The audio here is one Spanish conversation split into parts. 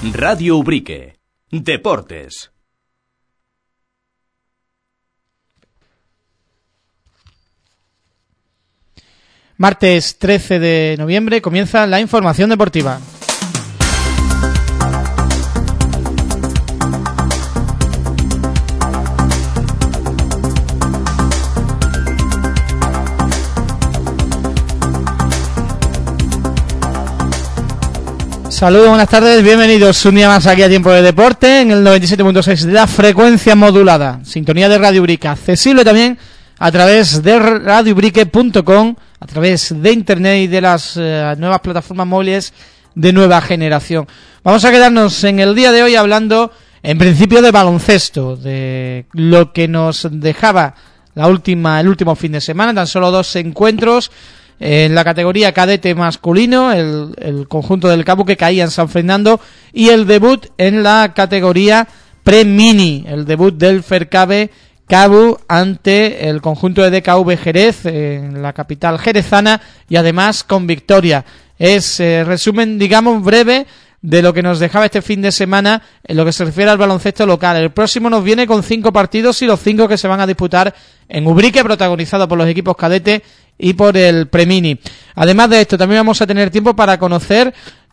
Radio Ubrique. Deportes. Martes 13 de noviembre comienza la información deportiva. Saludos, buenas tardes, bienvenidos un día más aquí a Tiempo de Deporte en el 97.6 de la frecuencia modulada, sintonía de Radio Ubrique, accesible también a través de radioubrique.com, a través de internet y de las nuevas plataformas móviles de nueva generación. Vamos a quedarnos en el día de hoy hablando en principio de baloncesto, de lo que nos dejaba el último fin de semana, tan solo 2 encuentros. En la categoría cadete masculino, el conjunto del Cabu que caía en San Fernando, y el debut en la categoría pre-mini, el debut del Fercabe Cabu ante el conjunto de DKV Jerez en la capital jerezana, y además con victoria. Es resumen, digamos, breve de lo que nos dejaba este fin de semana en lo que se refiere al baloncesto local. El próximo nos viene con 5 partidos y los 5 que se van a disputar en Ubrique, protagonizado por los equipos cadete y por el Premini. Además de esto, también vamos a tener tiempo para conocer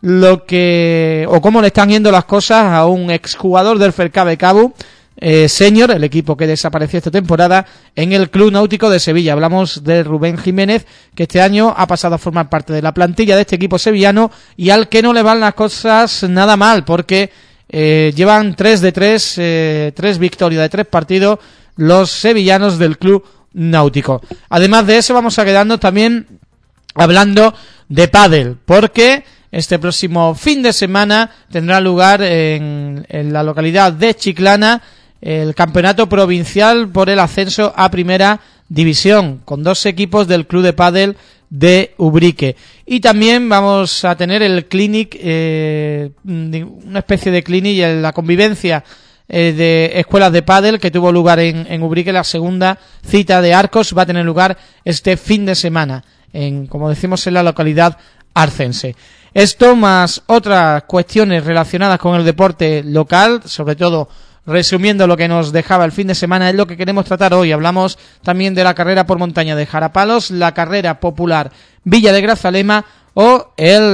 cómo le están yendo las cosas a un exjugador del Fercabe Cabu Senior, el equipo que desapareció esta temporada, en el Club Náutico de Sevilla. Hablamos de Rubén Jiménez, que este año ha pasado a formar parte de la plantilla de este equipo sevillano y al que no le van las cosas nada mal, porque llevan 3 de 3 victorias de 3 partidos los sevillanos del Club Náutico. Además de eso, vamos a quedarnos también hablando de pádel, porque este próximo fin de semana tendrá lugar en la localidad de Chiclana el campeonato provincial por el ascenso a primera división, con 2 equipos del club de pádel de Ubrique. Y también vamos a tener el clinic, una especie de clinic en la convivencia de escuelas de pádel que tuvo lugar en Ubrique. La segunda cita de Arcos va a tener lugar este fin de semana, como decimos, en la localidad arcense. Esto más otras cuestiones relacionadas con el deporte local, sobre todo resumiendo lo que nos dejaba el fin de semana, es lo que queremos tratar hoy. Hablamos también de la carrera por montaña de Jarapalos, la carrera popular Villa de Grazalema o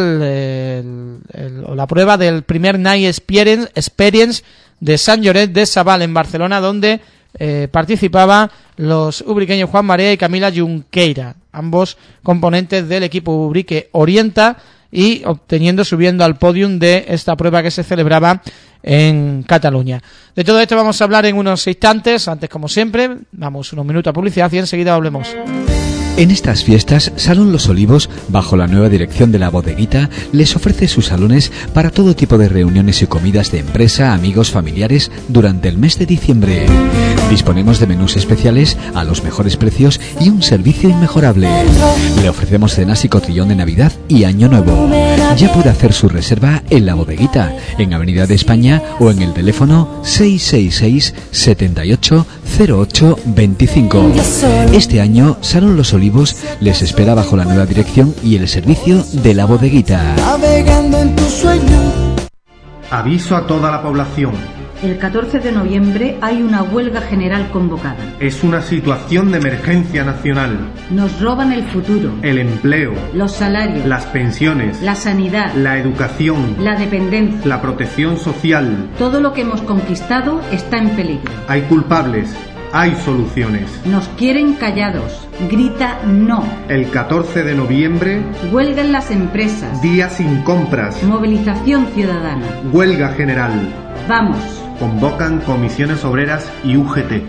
la prueba del primer Night Experience de Sant Lloret de Sabal en Barcelona, donde participaban los ubriqueños Juan Marea y Camila Junqueira, ambos componentes del equipo Ubrique Orienta, y subiendo al podium de esta prueba que se celebraba en Cataluña. De todo esto vamos a hablar en unos instantes. Antes, como siempre, damos unos minutos a publicidad y enseguida hablemos. En estas fiestas, Salón Los Olivos, bajo la nueva dirección de La Bodeguita, les ofrece sus salones para todo tipo de reuniones y comidas de empresa, amigos, familiares durante el mes de diciembre. Disponemos de menús especiales a los mejores precios y un servicio inmejorable. Le ofrecemos cenas y cotillón de Navidad y Año Nuevo. Ya puede hacer su reserva en La Bodeguita, en Avenida de España, o en el teléfono 666 78 08 25. Este año, Salón Los Olivos les espera bajo la nueva dirección y el servicio de La Bodeguita. Aviso a toda la población. El 14 de noviembre hay una huelga general convocada. Es una situación de emergencia nacional. Nos roban el futuro, el empleo, los salarios, las pensiones, la sanidad, la educación, la dependencia, la protección social. Todo lo que hemos conquistado está en peligro. Hay culpables, hay soluciones. Nos quieren callados. Grita no. El 14 de noviembre, huelga en las empresas. Día sin compras. Movilización ciudadana. Huelga general. Vamos. Convocan comisiones obreras y UGT.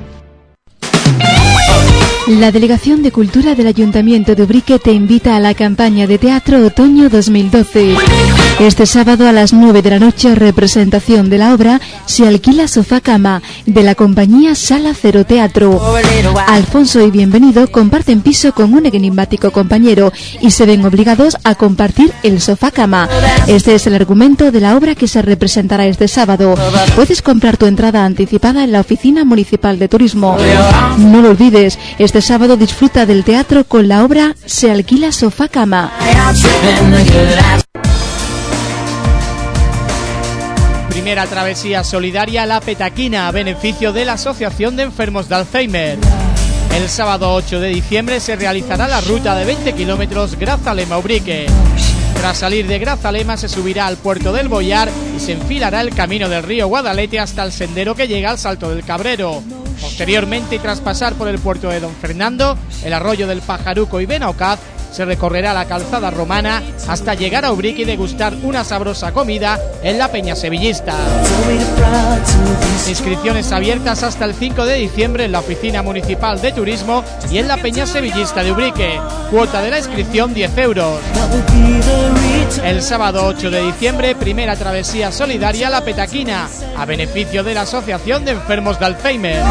La Delegación de Cultura del Ayuntamiento de Ubrique te invita a la campaña de teatro Otoño 2012. Este sábado a las 9 de la noche, representación de la obra Se alquila sofá cama, de la compañía Sala Cero Teatro. Alfonso y Bienvenido comparten piso con un enigmático compañero y se ven obligados a compartir el sofá cama. Este es el argumento de la obra que se representará este sábado. Puedes comprar tu entrada anticipada en la Oficina Municipal de Turismo. No lo olvides, este sábado disfruta del teatro con la obra Se alquila sofá cama. primera travesía solidaria La Petaquina a beneficio de la Asociación de Enfermos de Alzheimer. El sábado 8 de diciembre se realizará la ruta de 20 kilómetros Grazalema-Ubrique. Tras salir de Grazalema se subirá al puerto del Boyar y se enfilará el camino del río Guadalete hasta el sendero que llega al Salto del Cabrero. Posteriormente, y tras pasar por el puerto de Don Fernando, el arroyo del Pajaruco y Benaocaz, se recorrerá la calzada romana hasta llegar a Ubrique y degustar una sabrosa comida en la Peña Sevillista. Inscripciones abiertas hasta el 5 de diciembre en la Oficina Municipal de Turismo y en la Peña Sevillista de Ubrique. Cuota de la inscripción 10 euros. El sábado 8 de diciembre, primera travesía solidaria La Petaquina, a beneficio de la Asociación de Enfermos de Alzheimer.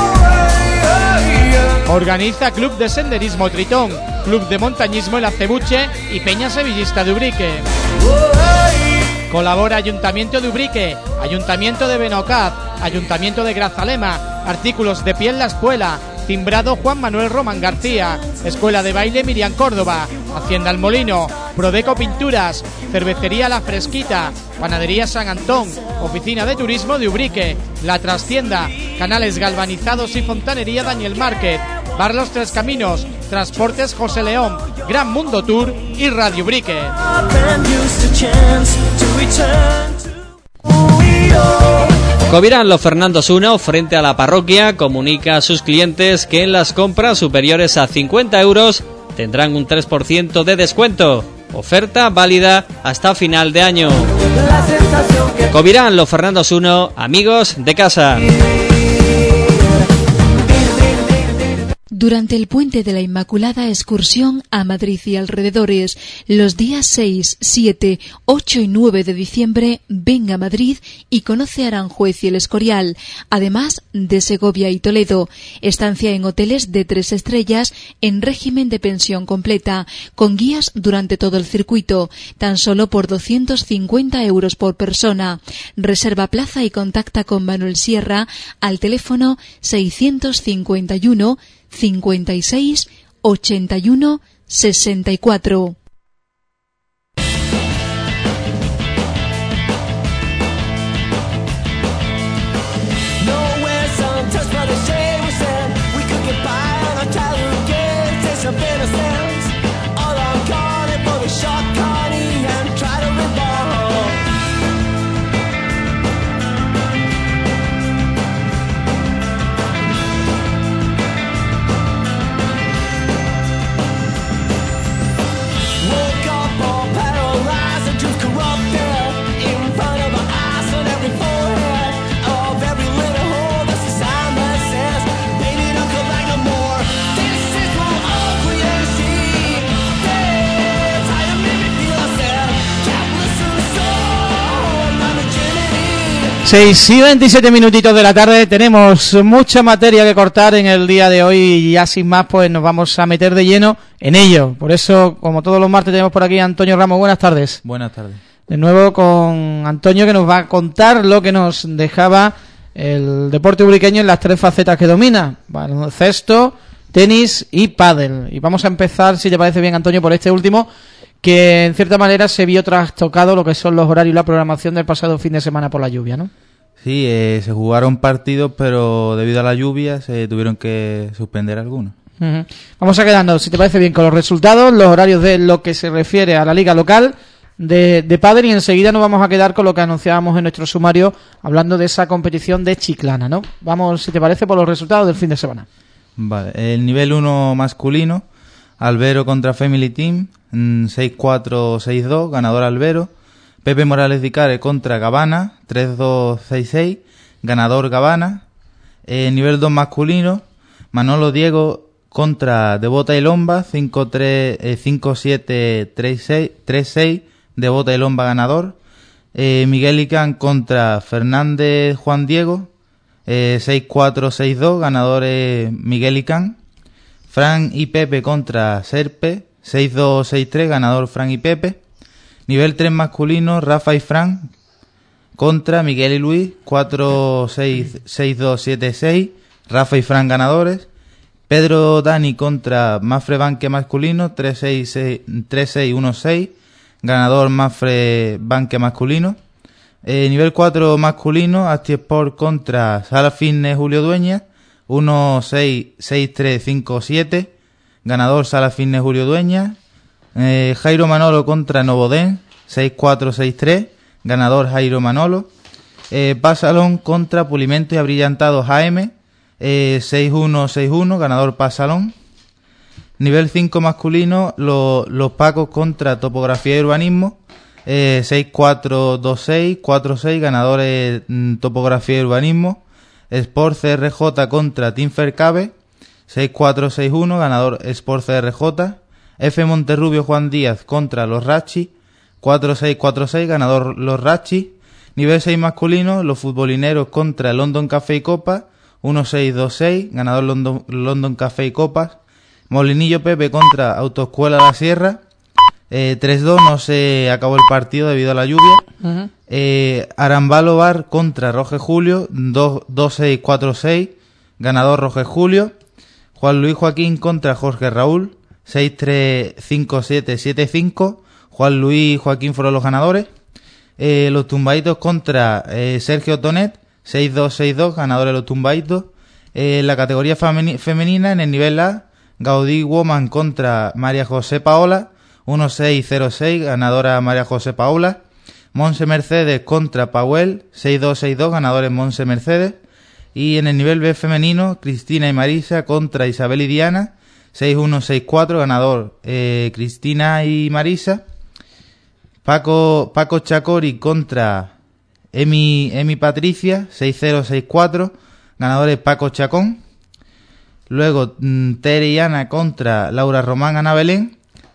Organiza Club de Senderismo Tritón, Club de Montañismo El Acebuche y Peña Sevillista de Ubrique. Colabora Ayuntamiento de Ubrique, Ayuntamiento de Benaocaz, Ayuntamiento de Grazalema, Artículos de Piel La Espuela, Timbrado Juan Manuel Román García, Escuela de Baile Miriam Córdoba, Hacienda El Molino, Prodeco Pinturas, Cervecería La Fresquita, Panadería San Antón, Oficina de Turismo de Ubrique, La Trastienda, Canales Galvanizados y Fontanería Daniel Márquez, Bar Los Tres Caminos, Transportes José León, Gran Mundo Tour y Radio Ubrique. Covirán Los Fernandos 1, frente a la parroquia, comunica a sus clientes que en las compras superiores a 50 euros tendrán un 3% de descuento. Oferta válida hasta final de año. Covirán Los Fernandos 1, amigos de casa. Durante el Puente de la Inmaculada, excursión a Madrid y alrededores. Los días 6, 7, 8 y 9 de diciembre, ven a Madrid y conoce Aranjuez y El Escorial, además de Segovia y Toledo. Estancia en hoteles de 3 estrellas en régimen de pensión completa, con guías durante todo el circuito, tan solo por 250 euros por persona. Reserva plaza y contacta con Manuel Sierra al teléfono 651 56 81 64. Seis y 27 minutitos de la tarde, tenemos mucha materia que cortar en el día de hoy y ya sin más pues nos vamos a meter de lleno en ello. Por eso, como todos los martes, tenemos por aquí a Antonio Ramos. Buenas tardes. Buenas tardes. De nuevo con Antonio, que nos va a contar lo que nos dejaba el deporte ubriqueño en las 3 facetas que domina: baloncesto, tenis y pádel. Y vamos a empezar, si te parece bien, Antonio, por este último, que en cierta manera se vio trastocado lo que son los horarios y la programación del pasado fin de semana por la lluvia, ¿no? Sí, se jugaron partidos, pero debido a la lluvia se tuvieron que suspender algunos. Uh-huh. Vamos a quedarnos, si te parece bien, con los resultados, los horarios de lo que se refiere a la liga local de pádel, y enseguida nos vamos a quedar con lo que anunciábamos en nuestro sumario, hablando de esa competición de Chiclana, ¿no? Vamos, si te parece, por los resultados del fin de semana. Vale, el nivel 1 masculino, Albero contra Family Team, 6-4-6-2, ganador Albero. Pepe Morales Dicare contra Gavana, 3-2-6-6, ganador Gavana. Nivel 2 masculino, Manolo Diego contra Devota y Lomba, 5-7-3-6, Devota y Lomba ganador. Miguel Icán contra Fernández Juan Diego, 6-4-6-2, ganador Miguel Icán. Fran y Pepe contra Serpe, 6-2-6-3, ganador Fran y Pepe. Nivel 3 masculino, Rafa y Fran contra Miguel y Luis, 4-6-6-2-7-6, Rafa y Fran ganadores. Pedro Dani contra Mafre Banque masculino, 3-6-1-6, ganador Mafre Banque masculino. Nivel 4 masculino, ActiSport contra Sala Fitness Julio Dueñas, 1-6-6-3-5-7, ganador Sala Fitness Julio Dueñas. Jairo Manolo contra Novoden, 6-4-6-3, ganador Jairo Manolo. Pasalón contra Pulimento y Abrillantados AM, 6-1-6-1, ganador Pasalón. Nivel 5 masculino, los Pacos contra Topografía y Urbanismo, 6-4-2-6, 4-6, ganadores Topografía y Urbanismo. Sport CRJ contra Team Fercabe, 6-4-6-1, ganador Sport CRJ. F Monterrubio Juan Díaz contra Los Rachi, 4-6-4-6, ganador Los Rachi. Nivel 6 masculino, los Futbolineros contra London Café y Copas, 1-6-2-6, ganador London Café y Copas. Molinillo Pepe contra Autoescuela La Sierra, 3-2, no se acabó el partido debido a la lluvia. Arambalo Bar contra Roger Julio, 2-6-4-6, ganador Roger Julio. Juan Luis Joaquín contra Jorge Raúl, 6-3-5-7-7-5, Juan Luis Joaquín fueron los ganadores. Los Tumbaditos contra Sergio Tonet, 6-2-6-2, ganadores los Tumbaditos. La categoría femenina en el nivel A, Gaudí Woman contra María José Paola, 1-6-0-6, ganadora María José Paola. Monse Mercedes contra Pauel, 6-2-6-2, ganadores Monse Mercedes. Y en el nivel B femenino, Cristina y Marisa contra Isabel y Diana, 6-1-6-4, ganador Cristina y Marisa. Paco Chacori contra Emi Patricia, 6-0-6-4, ganadores Paco Chacón. Luego Tere y Ana contra Laura Román Ana Belén,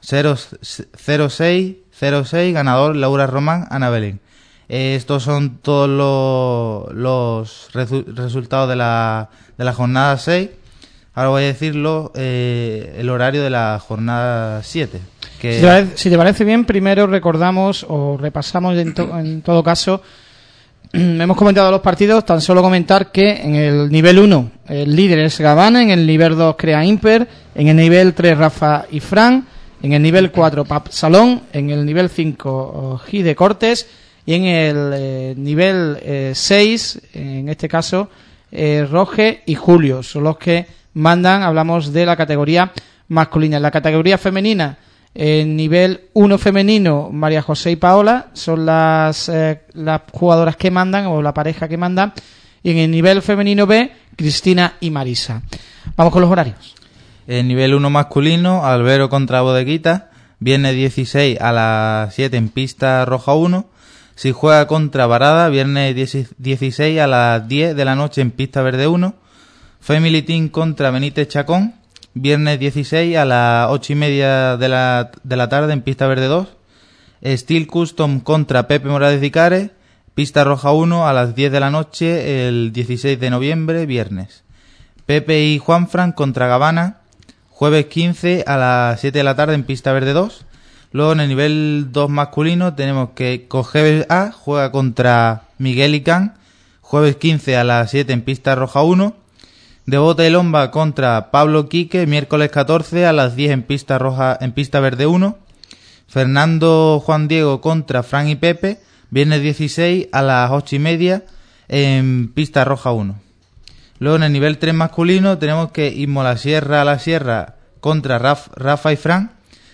0-6-0-6, ganador Laura Román Ana Belén. Estos son todos los resultados de la jornada 6. Ahora voy a decirlo, el horario de la jornada 7. Si te parece bien, primero recordamos o repasamos en todo caso. Hemos comentado los partidos, tan solo comentar que en el nivel 1 el líder es Gavana, en el nivel 2 Crea Imper, en el nivel 3 Rafa y Fran, en el nivel 4 Pap Salón, en el nivel 5 Gide Cortes y en el nivel 6, en este caso Roge y Julio, son los que mandan. Hablamos de la categoría masculina. En la categoría femenina, en nivel 1 femenino, María José y Paola son las jugadoras que mandan, o la pareja que manda. Y en el nivel femenino B, Cristina y Marisa. Vamos con los horarios. En nivel 1 masculino, Albero contra Bodeguita, viernes 16 a las 7 en pista roja 1. Si juega contra Varada, viernes 16 a las 10 de la noche en pista verde 1. Family Team contra Benítez Chacón, viernes 16 a las 8:30 de la tarde en pista verde 2. Steel Custom contra Pepe Morales Dicares, pista roja 1 a las 10 de la noche el 16 de noviembre, viernes. Pepe y Juanfran contra Gavana, jueves 15 a las 7 de la tarde en pista verde 2. Luego en el nivel 2 masculino tenemos que Cogeves A juega contra Miguel y Can, jueves 15 a las 7 en pista roja 1. Devota y Lomba contra Pablo Quique, miércoles 14 a las 10 en pista roja, en pista verde 1. Fernando Juan Diego contra Fran y Pepe, viernes 16 a las 8:30 en pista roja 1. Luego en el nivel 3 masculino tenemos que Ismola Sierra a la Sierra contra Rafa y Fran,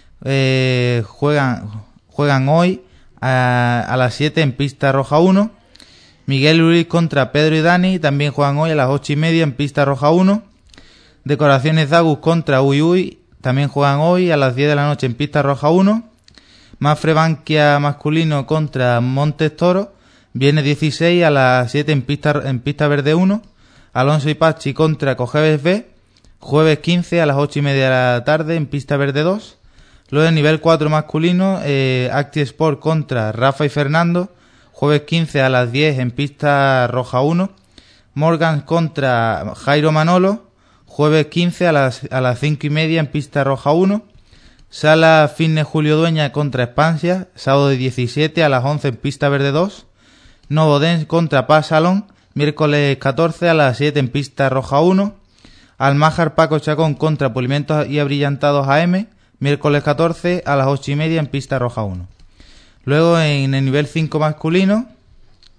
juegan hoy a las 7 en pista roja 1. Miguel Luis contra Pedro y Dani también juegan hoy a las 8:30 en pista roja 1. Decoraciones Dagus contra Uy Uy también juegan hoy a las 10 de la noche en pista roja 1. Mafre Bankia masculino contra Montes Toro, viernes 16 a las 7 en pista verde 1. Alonso y Pachi contra Cogeves B, jueves 15 a las 8:30 de la tarde en pista verde 2. Luego en nivel 4 masculino, Acti Sport contra Rafa y Fernando, jueves 15 a las 10 en pista roja 1. Morgan contra Jairo Manolo, jueves 15 a las 5:30 en pista roja 1. Sala Fitness Julio Dueña contra Expansia, sábado 17 a las 11 en pista verde 2. Novoden contra Paz Salón, miércoles 14 a las 7 en pista roja 1. Almájar Paco Chacón contra Pulimentos y Abrillantados AM, miércoles 14 a las 8:30 en pista roja 1. Luego en el nivel 5 masculino,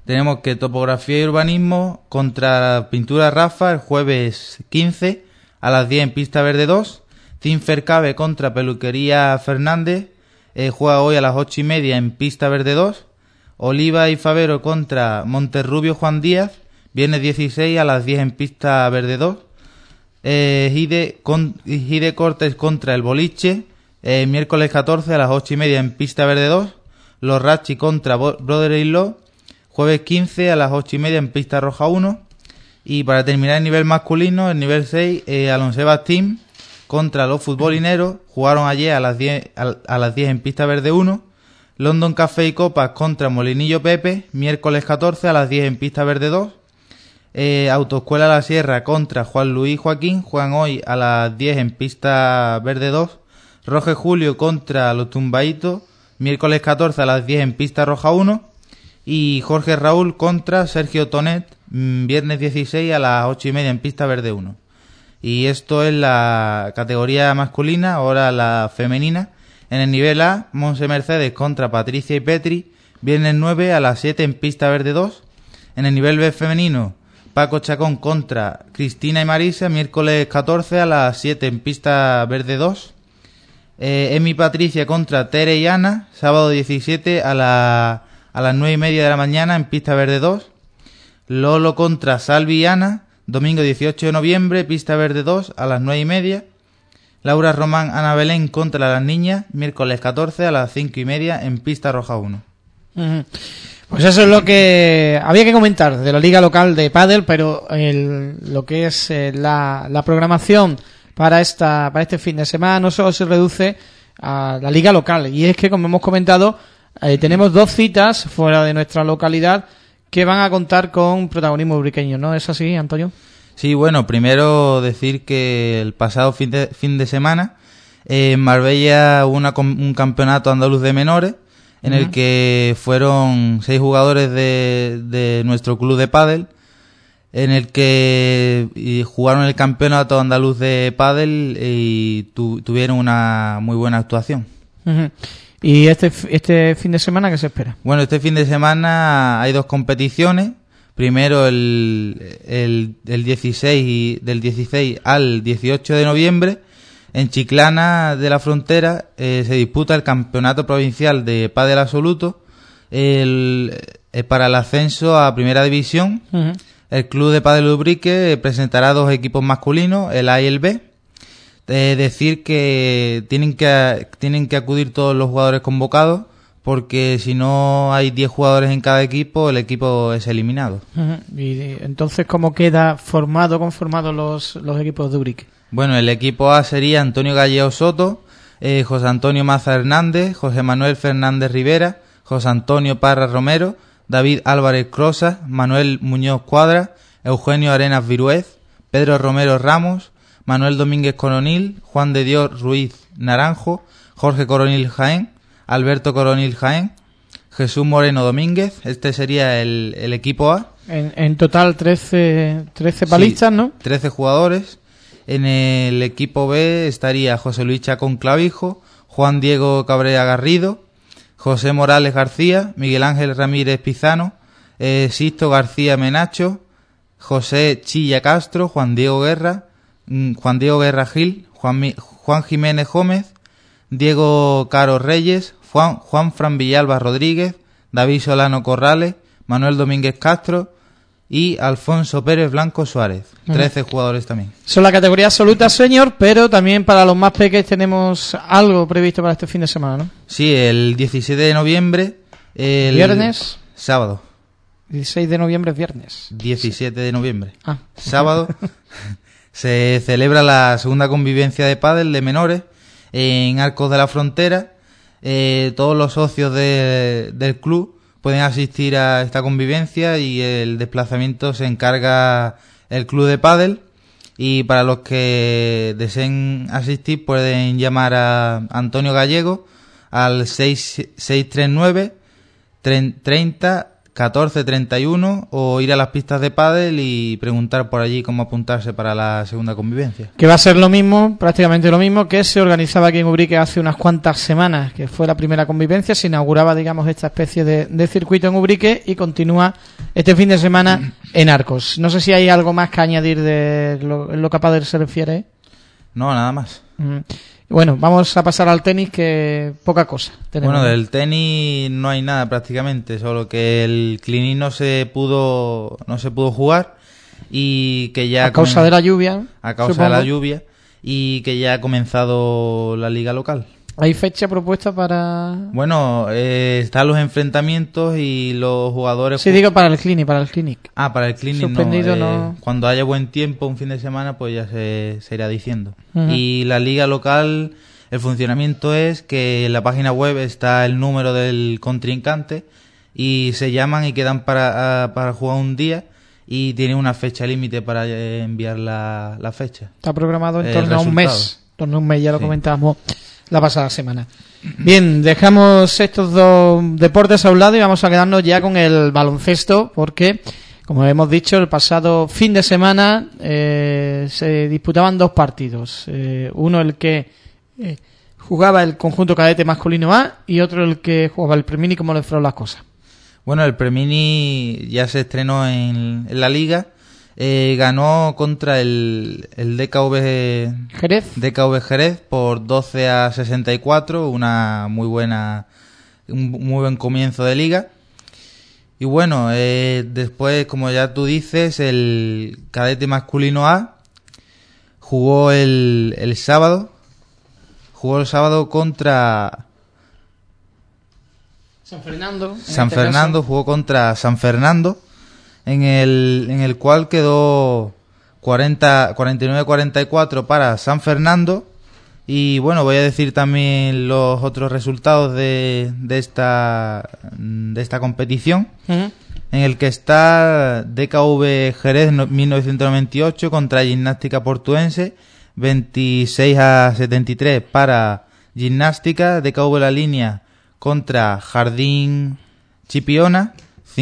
tenemos que Topografía y Urbanismo contra Pintura Rafa el jueves 15 a las 10 en Pista Verde 2. Cinfercabe contra Peluquería Fernández juega hoy a las 8:30 en Pista Verde 2. Oliva y Favero contra Monterrubio Juan Díaz, viernes 16 a las 10 en Pista Verde 2. Gide Cortes contra el Boliche, miércoles 14 a las 8:30 en Pista Verde 2. Los Rachi contra Brother-in-Law, jueves 15 a las 8:30 en Pista Roja 1. Y para terminar el nivel masculino, el nivel 6, Alonsebas Team contra los Futbolineros, jugaron ayer a las 10 en Pista Verde 1. London Café y Copas contra Molinillo Pepe, miércoles 14 a las 10 en Pista Verde 2. Autoescuela La Sierra contra Juan Luis Joaquín, juegan hoy a las 10 en Pista Verde 2. Roge Julio contra Los Tumbaitos, miércoles 14 a las 10 en Pista Roja 1. Y Jorge Raúl contra Sergio Tonet, viernes 16 a las 8:30 en Pista Verde 1. Y esto es la categoría masculina, ahora la femenina. En el nivel A, Monse Mercedes contra Patricia y Petri, viernes 9 a las 7 en Pista Verde 2. En el nivel B femenino, Paco Chacón contra Cristina y Marisa, miércoles 14 a las 7 en Pista Verde 2. Emi Patricia contra Tere y Ana, sábado 17 a las 9:30 de la mañana en Pista Verde 2. Lolo contra Salvi y Ana, domingo 18 de noviembre, Pista Verde 2 a las 9:30. Laura Román, Ana Belén contra las niñas, miércoles 14 a las 5:30 en Pista Roja 1. Pues eso es lo que había que comentar de la liga local de pádel, pero lo que es la programación para este fin de semana no solo se reduce a la liga local, y es que, como hemos comentado, tenemos 2 citas fuera de nuestra localidad que van a contar con protagonismo ubriqueño, ¿no es así, Antonio? Sí, bueno, primero decir que el pasado fin de semana en Marbella hubo un campeonato andaluz de menores en el que fueron 6 jugadores de nuestro club de pádel, en el que jugaron el campeonato andaluz de pádel y tuvieron una muy buena actuación. ¿Y este fin de semana qué se espera? Bueno, este fin de semana hay 2 competiciones. Primero del 16 al 18 de noviembre, en Chiclana de la Frontera, se disputa el Campeonato Provincial de Pádel Absoluto para el ascenso a Primera División. El Club de Pádel Ubrique presentará 2 equipos masculinos, el A y el B. Decir que tienen que acudir todos los jugadores convocados, porque si no hay 10 jugadores en cada equipo, el equipo es eliminado. Y entonces, ¿cómo queda conformados los equipos de Ubrique? Bueno, el equipo A sería Antonio Gallego Soto, José Antonio Maza Hernández, José Manuel Fernández Rivera, José Antonio Parra Romero, David Álvarez Crosas, Manuel Muñoz Cuadra, Eugenio Arenas Viruez, Pedro Romero Ramos, Manuel Domínguez Coronil, Juan de Dios Ruiz Naranjo, Jorge Coronil Jaén, Alberto Coronil Jaén, Jesús Moreno Domínguez. Este sería el equipo A. En total 13 palistas, sí, ¿no? 13 jugadores. En el equipo B estaría José Luis Chacón Clavijo, Juan Diego Cabrera Garrido, José Morales García, Miguel Ángel Ramírez Pizano, Sisto García Menacho, José Chilla Castro, Juan Diego Guerra Gil, Juan Jiménez Gómez, Diego Caro Reyes, Juan Fran Villalba Rodríguez, David Solano Corrales, Manuel Domínguez Castro y Alfonso Pérez Blanco Suárez. 13 jugadores también. Son la categoría absoluta, señor, pero también para los más pequeños tenemos algo previsto para este fin de semana, ¿no? Sí, el 17 de noviembre. ¿Viernes? Sábado. 16 de noviembre es viernes. 17 de noviembre. Sábado. Se celebra la segunda convivencia de pádel de menores en Arcos de la Frontera. Todos los socios del club pueden asistir a esta convivencia y el desplazamiento se encarga el club de pádel. Y para los que deseen asistir pueden llamar a Antonio Gallego al 639 30 14-31, o ir a las pistas de pádel y preguntar por allí cómo apuntarse para la segunda convivencia. Que va a ser lo mismo, prácticamente lo mismo que se organizaba aquí en Ubrique hace unas cuantas semanas, que fue la primera convivencia, se inauguraba, digamos, esta especie de circuito en Ubrique y continúa este fin de semana en Arcos. No sé si hay algo más que añadir de lo que a pádel se refiere. No, nada más. Bueno, vamos a pasar al tenis, que poca cosa tenemos. Bueno, del tenis no hay nada prácticamente, solo que el Clinic no se pudo jugar y que ya... A causa de la lluvia. A causa de la lluvia, y que ya ha comenzado la liga local. ¿Hay fecha propuesta para...? Bueno, están los enfrentamientos y los jugadores... Sí, digo para el Clinic, para el Clinic. Ah, para el Clinic suspendido, no. Cuando haya buen tiempo, un fin de semana, pues ya se irá diciendo. Y la liga local, el funcionamiento es que en la página web está el número del contrincante y se llaman y quedan para jugar un día, y tiene una fecha límite para enviar la fecha. Está programado en torno a un mes. En torno a un mes, ya lo comentábamos la pasada semana. Bien, dejamos estos dos deportes a un lado y vamos a quedarnos ya con el baloncesto, porque, como hemos dicho, el pasado fin de semana se disputaban dos partidos. Uno el que jugaba el conjunto cadete masculino A y otro el que jugaba el Premini. ¿Cómo le fueron las cosas? Bueno, el Premini ya se estrenó en la liga. Ganó contra el DKV Jerez por 12-64, un muy buen comienzo de liga. Y bueno, después, como ya tú dices, el cadete masculino A jugó el sábado contra San Fernando, jugó contra San Fernando, en el cual quedó 49-44 para San Fernando. Y bueno, voy a decir también los otros resultados de esta competición, en el que está DKV Jerez 1998 contra Gimnástica Portuense, 26-73 para Gimnástica. DKV La Línea contra Jardín Chipiona,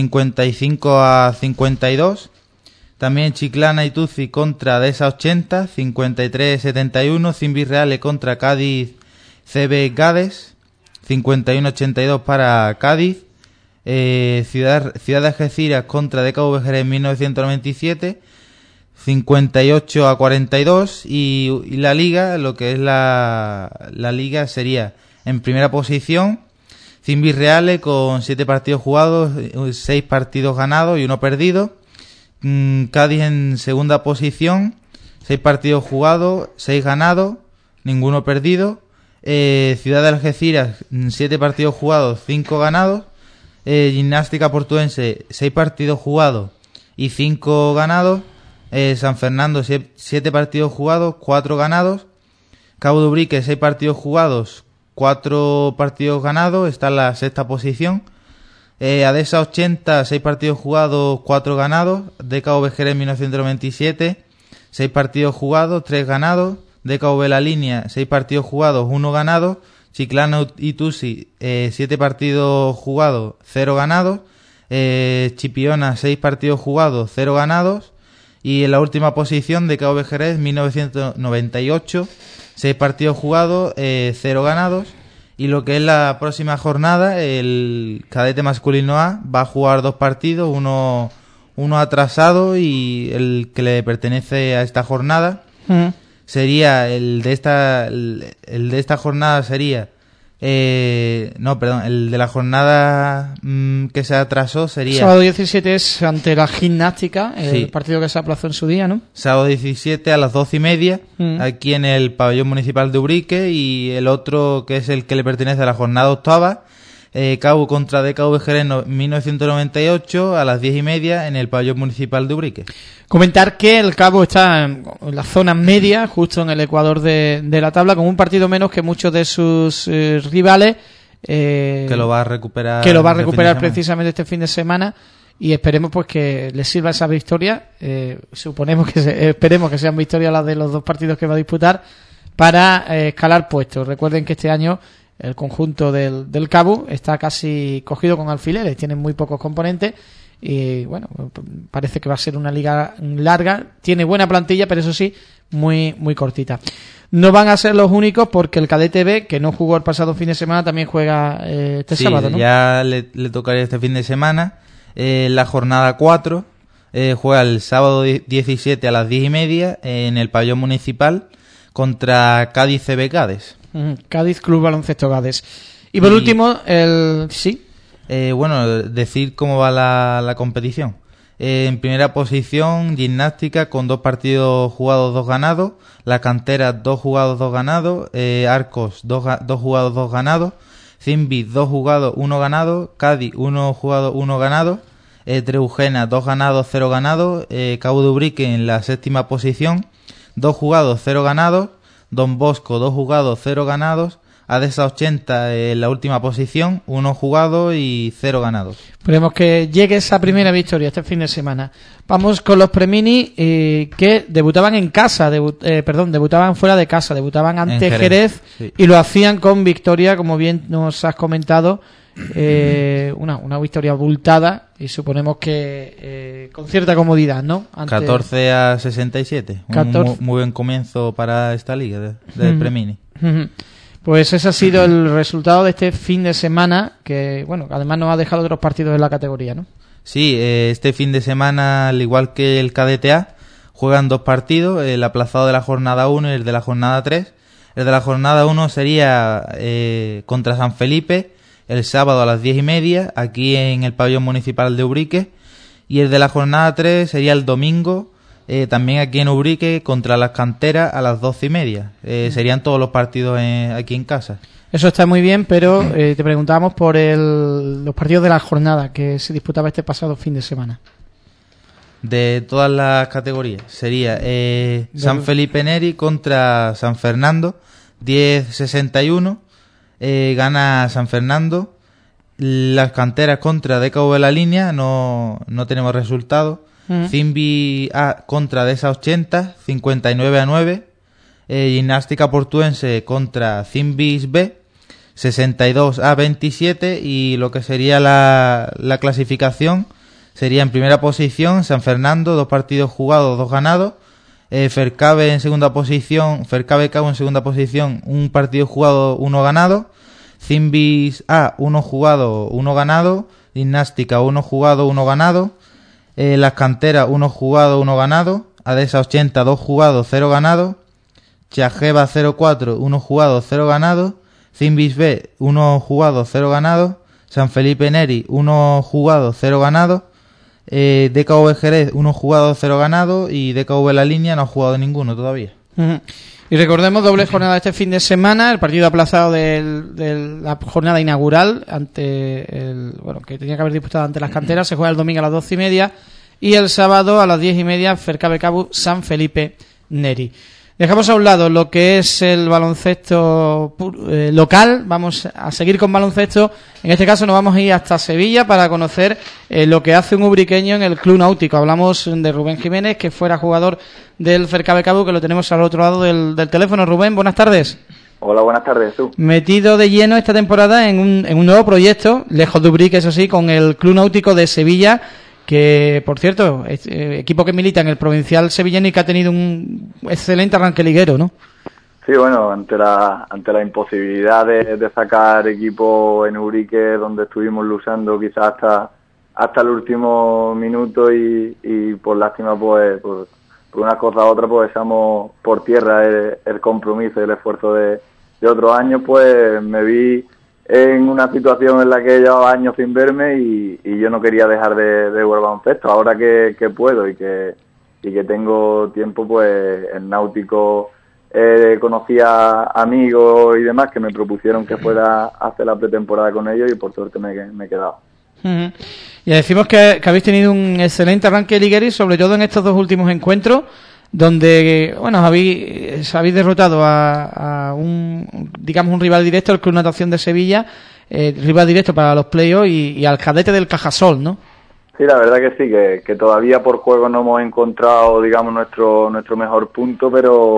55-52. También Chiclana y Tuci contra Deza 80, 53-71. Cimbirreale contra Cádiz CB Gades, 51-82 para Cádiz. Ciudad de Algeciras contra DKV Jerez 1997, 58-42. Y la liga, lo que es la liga, sería en primera posición Cimbirreale con 7 partidos jugados, 6 partidos ganados y 1 perdido. Cádiz en segunda posición, 6 partidos jugados, 6 ganados, ninguno perdido. Ciudad de Algeciras, 7 partidos jugados, 5 ganados. Gimnástica Portuense, 6 partidos jugados y 5 ganados. San Fernando, 7 partidos jugados, 4 ganados. Cabo de Ubrique, 6 partidos jugados, 4 partidos ganados, está en la sexta posición. Adesa 80, 6 partidos jugados, 4 ganados. DKV Jerez 1997, 6 partidos jugados, 3 ganados. DKV La Línea, 6 partidos jugados, 1 ganado. Chiclana y Tusi, 7 partidos jugados, 0 ganados. Chipiona, 6 partidos jugados, 0 ganados. Y en la última posición, DKV Jerez 1998, 6 partidos jugados, 0 ganados. Y lo que es la próxima jornada, el cadete masculino A va a jugar 2 partidos, uno atrasado y el que le pertenece a esta jornada sería el de esta jornada sería el de la jornada que se atrasó sería... Sábado 17 es ante la Gimnástica, el partido que se aplazó en su día, ¿no? Sábado 17 a las 12:30, aquí en el pabellón municipal de Ubrique, y el otro, que es el que le pertenece a la jornada octava, Cabo contra DKV Jerez 1998 a las 10:30 en el pabellón municipal de Ubrique. Comentar que el Cabo está en la zona media, justo en el ecuador de la tabla, con un partido menos que muchos de sus rivales. Que lo va a recuperar. Precisamente este fin de semana. Y esperemos pues que les sirva esa victoria. Esperemos que sean victorias las de los 2 partidos que va a disputar para escalar puestos. Recuerden que este año el conjunto del Cabo está casi cogido con alfileres, tienen muy pocos componentes y bueno, parece que va a ser una liga larga, tiene buena plantilla, pero eso sí, muy muy cortita. No van a ser los únicos porque el Cadete B, que no jugó el pasado fin de semana, también juega este sábado, ¿no? Ya le tocaría este fin de semana, la jornada 4, juega el sábado 17 a las 10:30 en el pabellón municipal contra Cádiz CB Gades. Cádiz Club Baloncesto Gades. Y por último, sí. Bueno, decir cómo va la competición. En primera posición, Gimnástica con 2 partidos jugados, 2 ganados. La Cantera, 2 jugados, 2 ganados. Arcos, 2 jugados, 2 ganados. Zimbi, 2 jugados, 1 ganado. Cádiz, 1 jugado, 1 ganado. Trebujena, 2 ganados, 0 ganados. Cabo de Ubrique en la 7ª posición, 2 jugados, 0 ganados. Don Bosco, 2 jugados, 0 ganados. Adesa 80 en la última posición, 1 jugado y 0 ganados. Esperemos que llegue esa primera victoria este fin de semana. Vamos con los Premini que debutaban en casa, debutaban fuera de casa, debutaban ante Jerez sí. Y lo hacían con victoria, como bien nos has comentado, una victoria abultada y suponemos que con cierta comodidad, ¿no? 14-67, un muy buen comienzo para esta liga del Premini. Pues ese ha sido el resultado de este fin de semana, que bueno, además nos ha dejado otros partidos en la categoría, ¿no? Sí, este fin de semana, al igual que el Cadete A, juegan 2 partidos, el aplazado de la jornada 1 y el de la jornada 3. El de la jornada 1 sería contra San Felipe, el sábado a las 10:30, aquí en el pabellón municipal de Ubrique. Y el de la jornada 3 sería el domingo, también aquí en Ubrique, contra las Canteras a las 12:30. Serían todos los partidos aquí en casa. Eso está muy bien, pero te preguntábamos por los partidos de la jornada que se disputaba este pasado fin de semana. De todas las categorías. Sería San Felipe Neri contra San Fernando, 10-61. Gana San Fernando. Las Canteras contra DKV La Línea, no tenemos resultado. Zimbi A contra Adesa 80, 59-9. Gimnástica Portuense contra Zimbis B, 62-27. Y lo que sería la clasificación sería en primera posición San Fernando, 2 partidos jugados, 2 ganados. Fercabe Cabo en segunda posición, 1 partido jugado, 1 ganado. Zimbis A, 1 jugado, 1 ganado. Gimnástica, 1 jugado, 1 ganado. Las Canteras, 1 jugado, 1 ganado. Adesa 80, 2 jugados, 0 ganado. Chajeva 04, 1 jugado, 0 ganado. Zimbis B, 1 jugado, 0 ganado. San Felipe Neri, 1 jugado, 0 ganado. DKV Jerez, 1 jugado, 0 ganado. Y DKV La Línea no ha jugado ninguno todavía. Y recordemos, doble jornada este fin de semana, el partido aplazado de la jornada inaugural que tenía que haber disputado ante las Canteras, se juega el domingo a las 12:30 y el sábado a las 10:30 Fercabe Cabo San Felipe Neri. Dejamos a un lado lo que es el baloncesto local, vamos a seguir con baloncesto. En este caso nos vamos a ir hasta Sevilla para conocer lo que hace un ubriqueño en el Club Náutico. Hablamos de Rubén Jiménez, que fuera jugador del Fercabe Cabo, que lo tenemos al otro lado del teléfono. Rubén, buenas tardes. Hola, buenas tardes, tú. Metido de lleno esta temporada en un nuevo proyecto, lejos de Ubrique, eso sí, con el Club Náutico de Sevilla, que, por cierto, equipo que milita en el provincial sevillano y que ha tenido un excelente arranque liguero, ¿no? Sí, bueno, ante la imposibilidad de sacar equipo en Ubrique, donde estuvimos luchando quizás hasta el último minuto y por lástima, pues por una cosa u otra, pues echamos por tierra el compromiso y el esfuerzo de otros años. Pues me vi en una situación en la que llevaba años sin verme y yo no quería dejar de jugar baloncesto. Ahora que puedo y que tengo tiempo, pues el Náutico conocí a amigos y demás que me propusieron que fuera a hacer la pretemporada con ellos y por suerte me he quedado. Y decimos que habéis tenido un excelente arranque liguero y sobre todo en estos 2 últimos encuentros, donde bueno habéis derrotado a un rival directo, el Club Natación de Sevilla, rival directo para los playoffs y al Cadete del Cajasol, ¿no? Sí, la verdad que sí, que todavía por juego no hemos encontrado, digamos, nuestro mejor punto, pero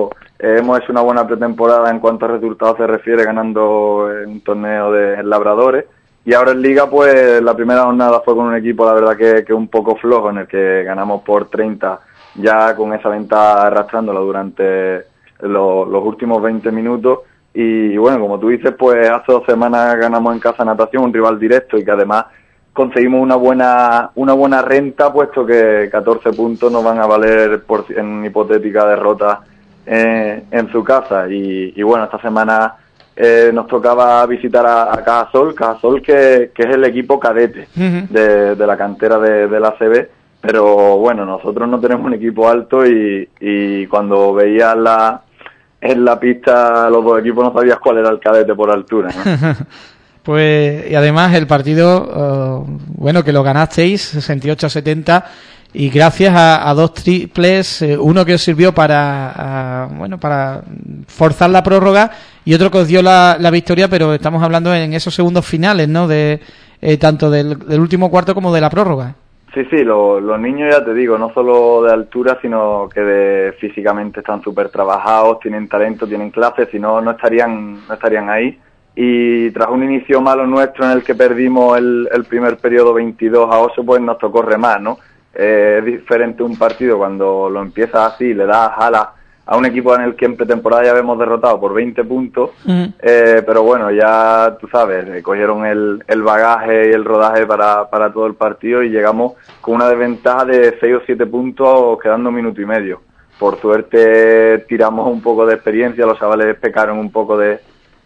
hemos hecho una buena pretemporada en cuanto a resultados se refiere, ganando un torneo de Labradores. Y ahora en Liga, pues la primera jornada fue con un equipo, la verdad que un poco flojo, en el que ganamos por 30, ya con esa ventaja arrastrándola durante los últimos 20 minutos. Y bueno, como tú dices, pues hace 2 semanas ganamos en casa Natación, un rival directo, y que además conseguimos una buena renta, puesto que 14 puntos nos van a valer en una hipotética derrota en su casa. Y bueno, esta semana nos tocaba visitar a Cajasol, que es el equipo cadete de la cantera de la ACB, pero bueno, nosotros no tenemos un equipo alto, y cuando veías en la pista los dos equipos no sabías cuál era el cadete por altura, ¿no? Pues, y además el partido, bueno, que lo ganasteis 68-70, y gracias a 2 triples, uno que os sirvió para forzar la prórroga, y otro que os dio la victoria, pero estamos hablando en esos segundos finales, ¿no? De tanto del último cuarto como de la prórroga. Sí, los niños, ya te digo, no solo de altura, sino que físicamente están súper trabajados, tienen talento, tienen clases, si no estarían ahí. Y tras un inicio malo nuestro en el que perdimos el primer periodo 22-8, pues nos tocó remar, ¿no? Es diferente un partido cuando lo empiezas así, le das alas a un equipo en el que en pretemporada ya habíamos derrotado por 20 puntos, pero bueno, ya tú sabes, cogieron el bagaje y el rodaje para todo el partido, y llegamos con una desventaja de 6 o 7 puntos quedando 1 minuto y medio. Por suerte tiramos un poco de experiencia, los chavales pecaron un poco de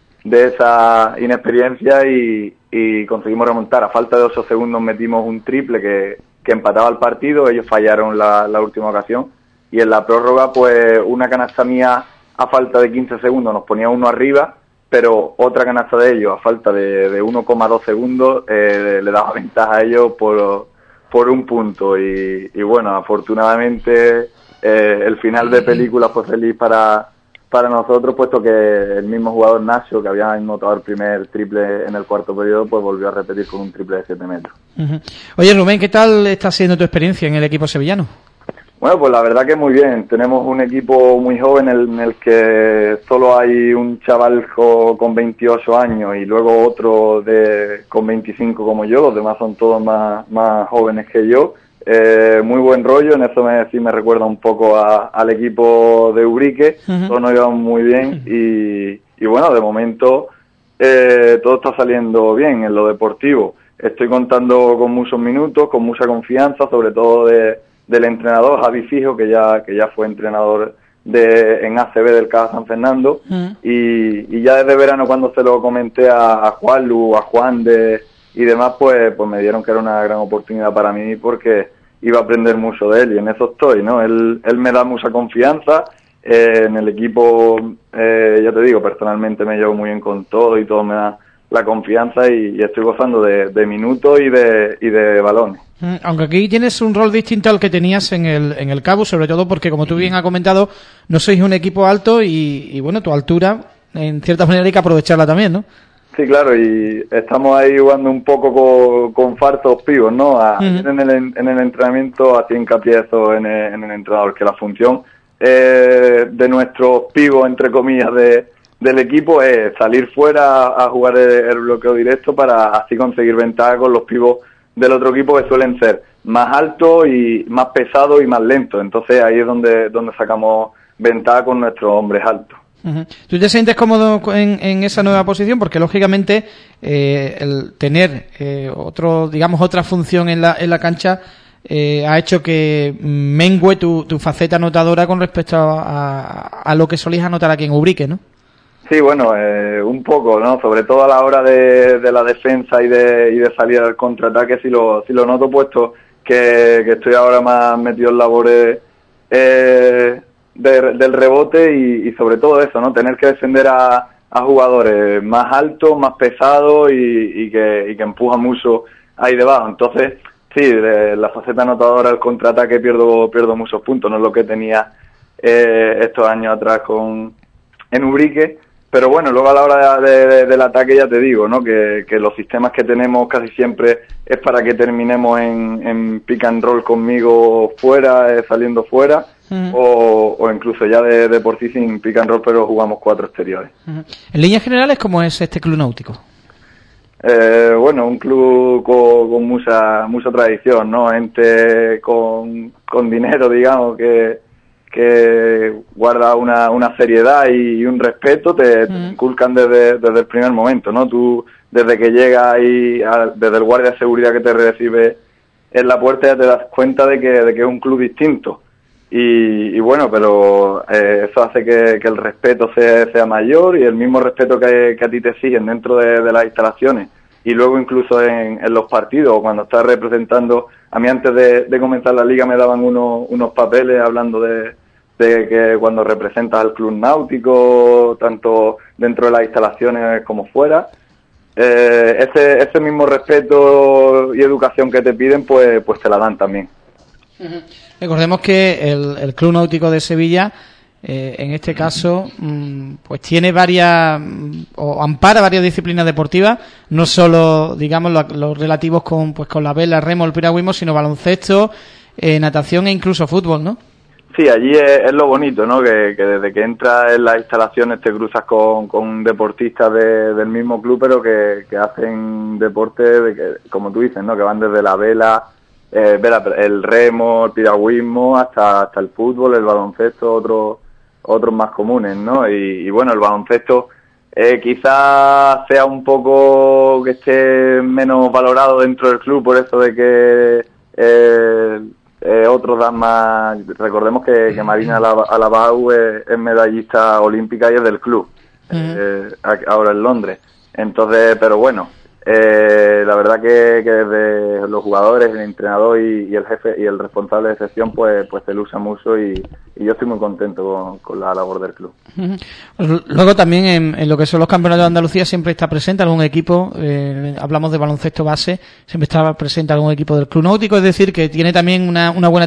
esa inexperiencia y conseguimos remontar. A falta de 8 segundos metimos un triple que empataba el partido, ellos fallaron la última ocasión, y en la prórroga pues una canasta mía a falta de 15 segundos nos ponía uno arriba, pero otra canasta de ellos a falta de 1,2 segundos le daba ventaja a ellos por 1 punto, y bueno, afortunadamente el final de película fue feliz para nosotros, puesto que el mismo jugador Nacho, que había anotado el primer triple en el cuarto periodo, pues volvió a repetir con un triple de 7 metros. Oye, Rubén, ¿qué tal está siendo tu experiencia en el equipo sevillano? Bueno, pues la verdad que muy bien. Tenemos un equipo muy joven en el que solo hay un chaval con 28 años y luego otro con 25 como yo. Los demás son todos más jóvenes que yo. Muy buen rollo, en eso sí me recuerda un poco al equipo de Ubrique. Todos nos llevamos muy bien y bueno, de momento todo está saliendo bien en lo deportivo. Estoy contando con muchos minutos, con mucha confianza, sobre todo del entrenador Javi Fijo, que ya fue entrenador en ACB del Caja San Fernando, y ya desde verano, cuando se lo comenté a Juanlu, a Juan y demás, pues me dieron que era una gran oportunidad para mí, porque iba a aprender mucho de él, y en eso estoy, ¿no? Él me da mucha confianza. En el equipo, ya te digo, personalmente me llevo muy bien con todo, y todo me da la confianza, y estoy gozando de minutos y de balones. Aunque aquí tienes un rol distinto al que tenías en el Cabo, sobre todo porque, como tú bien has comentado, no sois un equipo alto, y bueno, tu altura, en cierta manera, hay que aprovecharla también, ¿no? Sí, claro, y estamos ahí jugando un poco con falsos pibos, ¿no? En el entrenamiento hacía hincapié eso en el entrenador, que la función de nuestros pibos, entre comillas, del equipo es salir fuera a jugar el bloqueo directo, para así conseguir ventaja con los pibos del otro equipo, que suelen ser más altos y más pesados y más lentos. Entonces ahí es donde sacamos ventaja con nuestros hombres altos. ¿Tú te sientes cómodo en esa nueva posición? Porque lógicamente el tener otra función en la cancha ha hecho que mengue tu faceta anotadora con respecto a lo que solías anotar aquí en Ubrique, ¿no? Sí, bueno, un poco, ¿no? Sobre todo a la hora de la defensa y de salir al contraataque, si lo noto, puesto que estoy ahora más metido en labores del rebote y sobre todo eso, ¿no? Tener que defender a jugadores más altos, más pesados y que empujan mucho ahí debajo. Entonces, sí, de la faceta anotadora al contraataque pierdo muchos puntos, no es lo que tenía estos años atrás en Ubrique. Pero bueno, luego a la hora del ataque, ya te digo, ¿no? Que los sistemas que tenemos casi siempre es para que terminemos en pick and roll conmigo fuera, saliendo fuera, o incluso ya de por sí sin pick and roll, pero jugamos 4 exteriores. En líneas generales, ¿cómo es este club náutico? Bueno, un club con mucha tradición, ¿no? Gente con dinero, digamos, que guarda una seriedad y un respeto, te inculcan desde el primer momento, ¿no? Tú, desde que llegas y desde el guardia de seguridad que te recibe en la puerta, ya te das cuenta de que es un club distinto. Y bueno, pero eso hace que el respeto sea mayor, y el mismo respeto que a ti te exigen dentro de las instalaciones, y luego incluso en los partidos, cuando estás representando. A mí antes de comenzar la liga me daban unos papeles hablando de que cuando representas al club náutico, tanto dentro de las instalaciones como fuera, ese mismo respeto y educación que te piden, pues te la dan también. Recordemos que el Club Náutico de Sevilla, en este caso, pues tiene varias, o ampara varias disciplinas deportivas, no solo, digamos, los relativos con la vela, remo, el piragüismo, sino baloncesto, natación e incluso fútbol, ¿no? Sí, allí es lo bonito, ¿no? Que desde que entras en las instalaciones te cruzas con deportistas del mismo club, pero que hacen deporte, como tú dices, ¿no? Que van desde la vela, el remo, el piragüismo, hasta el fútbol, el baloncesto, otros más comunes, ¿no? Y bueno, el baloncesto quizás sea un poco que esté menos valorado dentro del club, por eso de que otros dan más. Recordemos que Marina Alabau es medallista olímpica y es del club, ahora en Londres. Entonces, pero bueno, la verdad que desde los jugadores, el entrenador y el jefe y el responsable de sección, pues se lucha mucho, y yo estoy muy contento con la labor del club. Luego también en lo que son los campeonatos de Andalucía siempre está presente algún equipo, hablamos de baloncesto base, siempre está presente algún equipo del Club Náutico, es decir, que tiene también una buena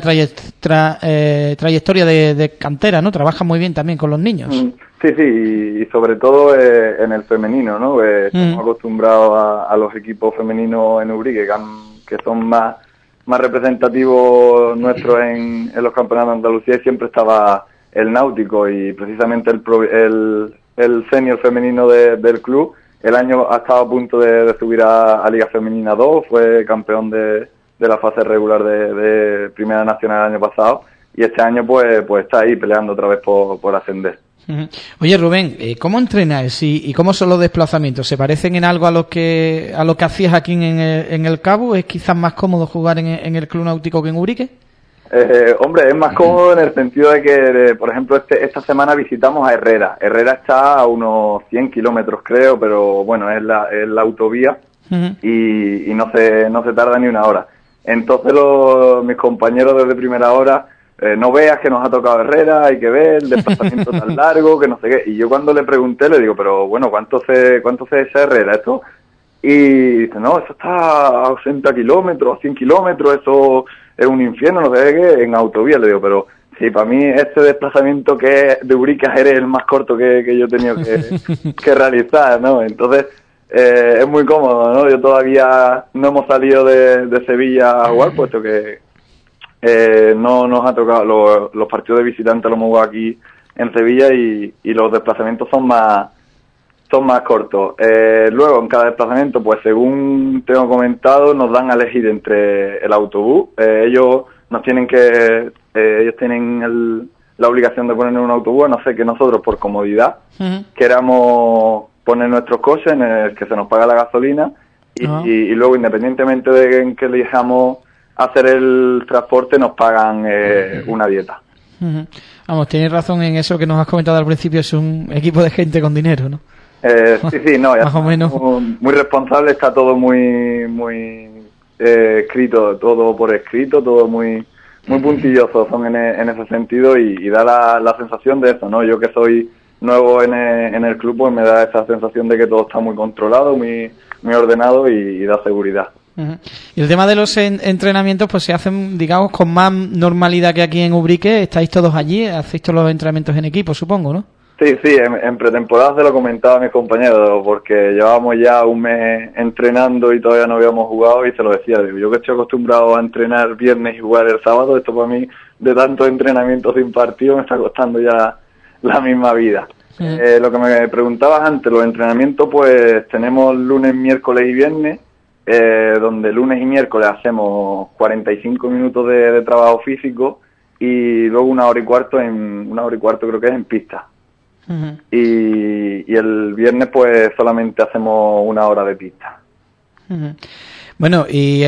trayectoria de cantera, ¿no? Trabaja muy bien también con los niños. Sí, y sobre todo en el femenino, ¿no? Estamos acostumbrados a los equipos femeninos en Ubrique, que son más representativos nuestros en los campeonatos de Andalucía, y siempre estaba el Náutico, y precisamente el senior femenino del club el año ha estado a punto de subir a Liga Femenina 2, fue campeón de la fase regular de Primera Nacional el año pasado, y este año pues está ahí peleando otra vez por ascender. Oye, Rubén, ¿cómo entrenas y cómo son los desplazamientos? ¿Se parecen en algo a lo que hacías aquí en el Cabo? ¿Es quizás más cómodo jugar en el Club Náutico que en Ubrique? Hombre, es más cómodo en el sentido de que, por ejemplo, esta semana visitamos a Herrera. Herrera está a unos 100 kilómetros, creo, pero bueno, es la autovía, y no se tarda ni una hora. Entonces mis compañeros desde primera hora, no veas que nos ha tocado Herrera, hay que ver el desplazamiento tan largo, que no sé qué. Y yo cuando le pregunté, le digo, pero bueno, ¿cuánto se echa Herrera esto? Y dice, no, eso está a 80 kilómetros, a 100 kilómetros, eso es un infierno, no sé qué, en autovía. Le digo, pero sí, para mí este desplazamiento que es de Ubrique a Jerez es el más corto que yo he tenido que realizar, ¿no? Entonces, es muy cómodo, ¿no? Yo todavía no hemos salido de Sevilla a jugar, puesto que no nos ha tocado, los partidos de visitantes los hemos jugado aquí en Sevilla, y los desplazamientos son más cortos. Luego, en cada desplazamiento, pues según tengo comentado, nos dan a elegir entre el autobús. Ellos tienen la obligación de poner un autobús, a no ser que nosotros, por comodidad, queramos poner nuestros coches en el que se nos paga la gasolina, y luego, independientemente de en que elijamos hacer el transporte, nos pagan una dieta. Vamos, tienes razón en eso que nos has comentado al principio, es un equipo de gente con dinero, ¿no? Sí, no, ya más o menos. Muy responsable, está todo muy escrito, todo por escrito, todo muy puntilloso son en ese sentido, y da la sensación de eso, ¿no? Yo que soy nuevo en el club, pues me da esa sensación de que todo está muy controlado, muy ordenado, y da seguridad. Y el tema de los entrenamientos, pues se hacen, digamos, con más normalidad que aquí en Ubrique. Estáis todos allí, hacéis todos los entrenamientos en equipo, supongo, ¿no? Sí, en pretemporada se lo comentaba a mis compañeros, porque llevábamos ya un mes entrenando y todavía no habíamos jugado, y se lo decía, digo, yo que estoy acostumbrado a entrenar viernes y jugar el sábado, esto para mí, de tanto entrenamiento sin partido, me está costando ya la misma vida. Lo que me preguntabas antes, los entrenamientos, pues tenemos lunes, miércoles y viernes, donde lunes y miércoles hacemos 45 minutos de trabajo físico y luego 1 hora y cuarto creo que es en pista. Y el viernes pues solamente hacemos 1 hora de pista. Bueno,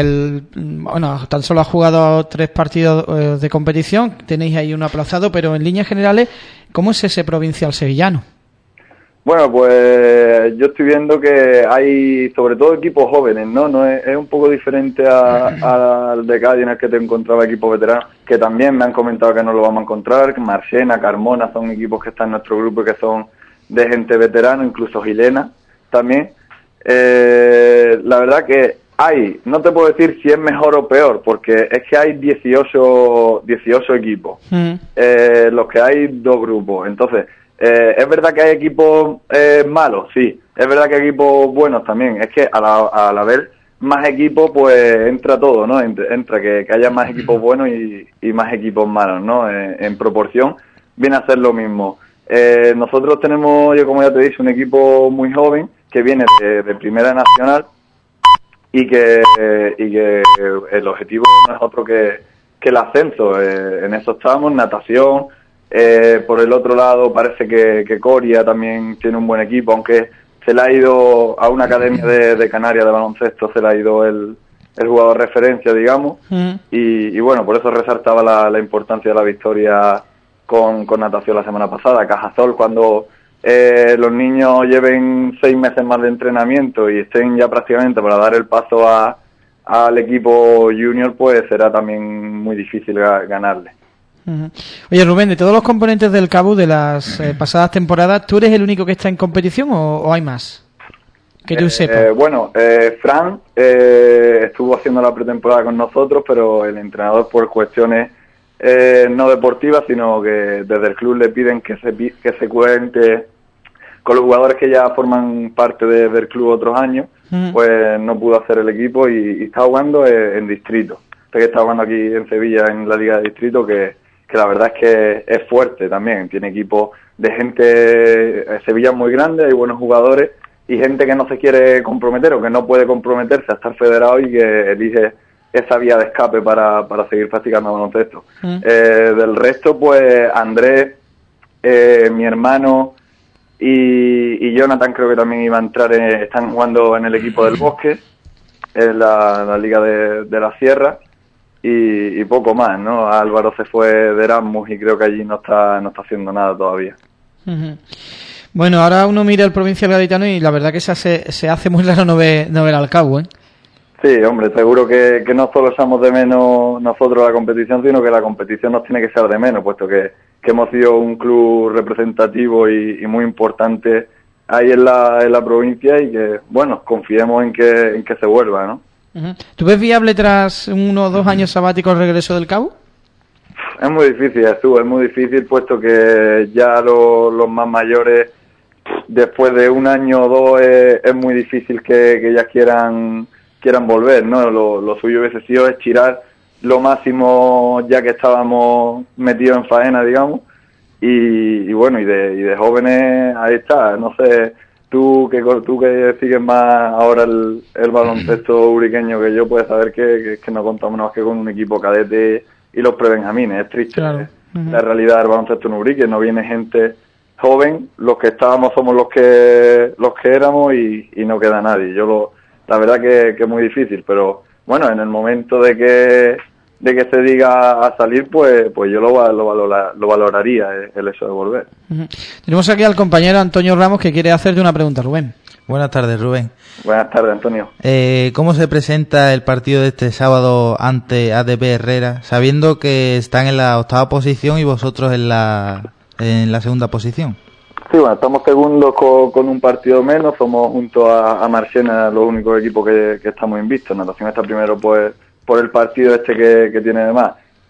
tan solo has jugado 3 partidos de competición, tenéis ahí uno aplazado, pero en líneas generales, ¿cómo es ese provincial sevillano? Bueno, pues yo estoy viendo que hay sobre todo equipos jóvenes, ¿no? Es un poco diferente al de Cádiz, en el que te encontraba equipos veteranos, que también me han comentado que no lo vamos a encontrar. Marchena, Carmona son equipos que están en nuestro grupo y que son de gente veterana, incluso Gilena también. La verdad que no te puedo decir si es mejor o peor, porque es que hay 18 equipos, los que hay 2 grupos, entonces... es verdad que hay equipos malos, sí. Es verdad que hay equipos buenos también. Es que al haber más equipos, pues entra todo, ¿no? Entra que haya más equipos buenos y más equipos malos, ¿no? En proporción viene a ser lo mismo. Nosotros tenemos, yo como ya te he dicho, un equipo muy joven que viene de Primera Nacional y que el objetivo no es otro que el ascenso. En eso estamos, natación. Por el otro lado parece que Coria también tiene un buen equipo, aunque se le ha ido a una academia de Canarias de baloncesto, se le ha ido el jugador referencia, digamos, y bueno, por eso resaltaba la importancia de la victoria con natación la semana pasada. Cajasol, cuando los niños lleven 6 meses más de entrenamiento y estén ya prácticamente para dar el paso al equipo junior, pues será también muy difícil ganarle. Oye, Rubén, de todos los componentes del CABU de las pasadas temporadas, ¿tú eres el único que está en competición o hay más? Que tú sepas. Bueno, Fran estuvo haciendo la pretemporada con nosotros, pero el entrenador, por cuestiones no deportivas, sino que desde el club le piden que se cuente con los jugadores que ya forman parte del club otros años, pues no pudo hacer el equipo y está jugando en distrito. Sé que está jugando aquí en Sevilla en la Liga de Distrito, que la verdad es que es fuerte también. Tiene equipo de gente, Sevilla es muy grande, hay buenos jugadores y gente que no se quiere comprometer o que no puede comprometerse a estar federado y que elige esa vía de escape para seguir practicando baloncesto. Del resto, pues Andrés, mi hermano y Jonathan creo que también iba a entrar, están jugando en el equipo del Bosque, en la Liga de la Sierra. Y poco más, ¿no? Álvaro se fue de Erasmus y creo que allí no está haciendo nada todavía. Bueno, ahora uno mira el provincial gaditano y la verdad que se hace muy raro no ver al CABU, ¿eh? Sí, hombre, seguro que no solo echamos de menos nosotros la competición, sino que la competición nos tiene que echar de menos, puesto que hemos sido un club representativo y muy importante ahí en la provincia y que, bueno, confiemos en que se vuelva, ¿no? ¿Tú ves viable tras 1 o 2 años sabáticos el regreso del CABU? Es muy difícil, Jesús, es muy difícil, puesto que ya los más mayores, después de 1 año o 2, es muy difícil que ya quieran volver, ¿no? Lo suyo hubiese sido estirar lo máximo ya que estábamos metidos en faena, digamos, y bueno, y de jóvenes, ahí está, no sé... Tú que sigues más ahora el baloncesto uriqueño que yo, puedes saber que no contamos más que con un equipo cadete y los prebenjamines. Es triste, claro. La realidad del baloncesto en Urique, no viene gente joven, los que estábamos somos los que éramos y no queda nadie. La verdad que es muy difícil, pero bueno, en el momento de que se diga a salir, pues yo lo valoraría, el hecho de volver. Tenemos aquí al compañero Antonio Ramos que quiere hacerte una pregunta, Rubén. Buenas tardes, Rubén. Buenas tardes, Antonio. ¿Cómo se presenta el partido de este sábado ante ADP Herrera, sabiendo que están en la 8ª posición y vosotros en la 2ª posición? Sí, bueno, estamos segundos con un partido menos, somos junto a Marchena los únicos equipos que estamos invictos. Natación está primero, pues, por el partido que tiene de más.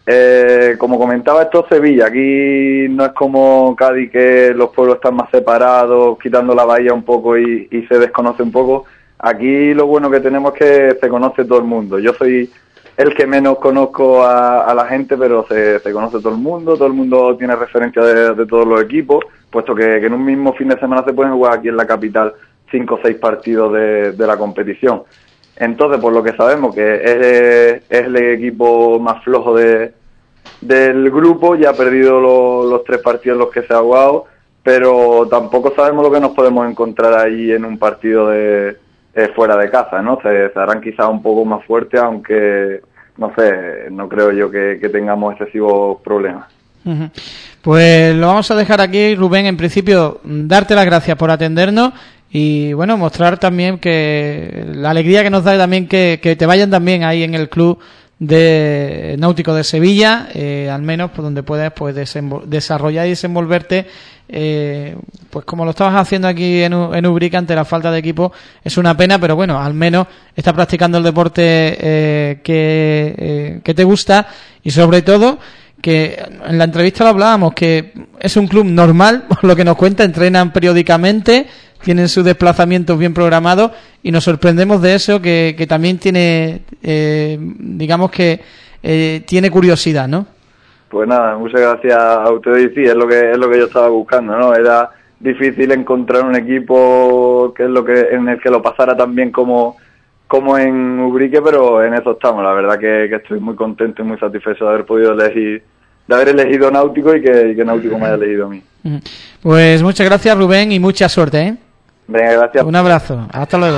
Como comentaba, esto es Sevilla. Aquí no es como Cádiz, que los pueblos están más separados, quitando la bahía un poco y se desconoce un poco. Aquí lo bueno que tenemos es que se conoce todo el mundo. Yo soy el que menos conozco a la gente, pero se conoce todo el mundo tiene referencia de todos los equipos, puesto que en un mismo fin de semana se pueden jugar aquí en la capital 5 o 6 partidos de la competición. Entonces, por lo que sabemos que es el equipo más flojo del grupo, ya ha perdido los 3 partidos en los que se ha jugado, pero tampoco sabemos lo que nos podemos encontrar ahí en un partido fuera de casa, ¿no? Se harán quizás un poco más fuertes, aunque, no sé, no creo yo que tengamos excesivos problemas. Uh-huh. Pues lo vamos a dejar aquí, Rubén. En principio, darte las gracias por atendernos y, bueno, mostrar también que la alegría que nos da también que te vayan también ahí en el club de náutico de Sevilla, al menos por donde puedas pues desarrollar y desenvolverte, pues como lo estabas haciendo aquí en Ubrique. Ante la falta de equipo es una pena, pero bueno, al menos estás practicando el deporte que te gusta, y sobre todo que en la entrevista lo hablábamos, que es un club normal, por lo que nos cuenta, entrenan periódicamente, tienen sus desplazamientos bien programados, y nos sorprendemos de eso, que también tiene, digamos que tiene curiosidad, ¿no? Pues nada, muchas gracias a ustedes, y sí, es lo que yo estaba buscando, ¿no? Era difícil encontrar un equipo en el que lo pasara tan bien como en Ubrique, pero en eso estamos. La verdad que estoy muy contento y muy satisfecho de haber podido haber elegido Náutico y que Náutico me haya elegido a mí. Pues muchas gracias, Rubén, y mucha suerte, ¿eh? Venga, gracias. Un abrazo, hasta luego.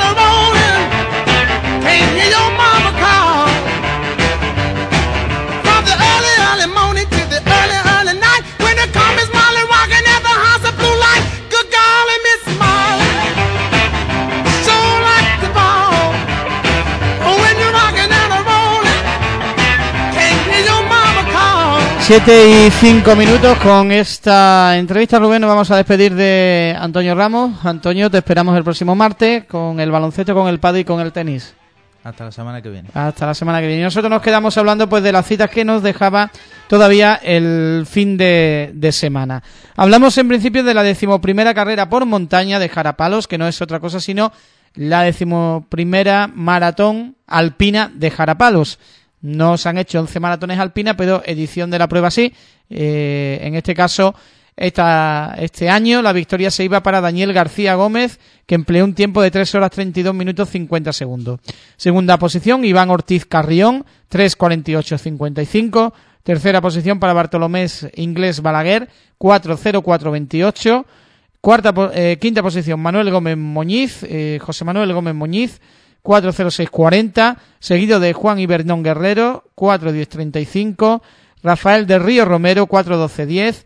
Siete y 5 minutos. Con esta entrevista, Rubén, nos vamos a despedir de Antonio Ramos. Antonio, te esperamos el próximo martes con el baloncesto, con el pádel y con el tenis. Hasta la semana que viene. Hasta la semana que viene. Y nosotros nos quedamos hablando pues de las citas que nos dejaba todavía el fin de semana. Hablamos en principio de la 11ª carrera por montaña de Jarapalos, que no es otra cosa sino la 11ª maratón alpina de Jarapalos. No se han hecho 11 maratones alpinas, pero edición de la prueba sí. En este caso, este año la victoria se iba para Daniel García Gómez, que empleó un tiempo de 3 horas 32 minutos 50 segundos. Segunda posición, Iván Ortiz Carrión, 3:48:55. Tercera posición para Bartolomé Inglés Balaguer, 4:04:28. Quinta posición, Manuel Gómez Muñiz, José Manuel Gómez Muñiz, 4:06:40, seguido de Juan Ibernón Guerrero, 4:10:35, Rafael del Río Romero, 4:12:10,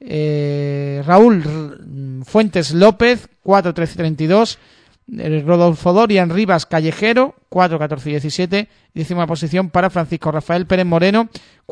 Raúl Fuentes López, 4:13:32, Rodolfo Dorian Rivas Callejero, 4:14:17, décima posición para Francisco Rafael Pérez Moreno,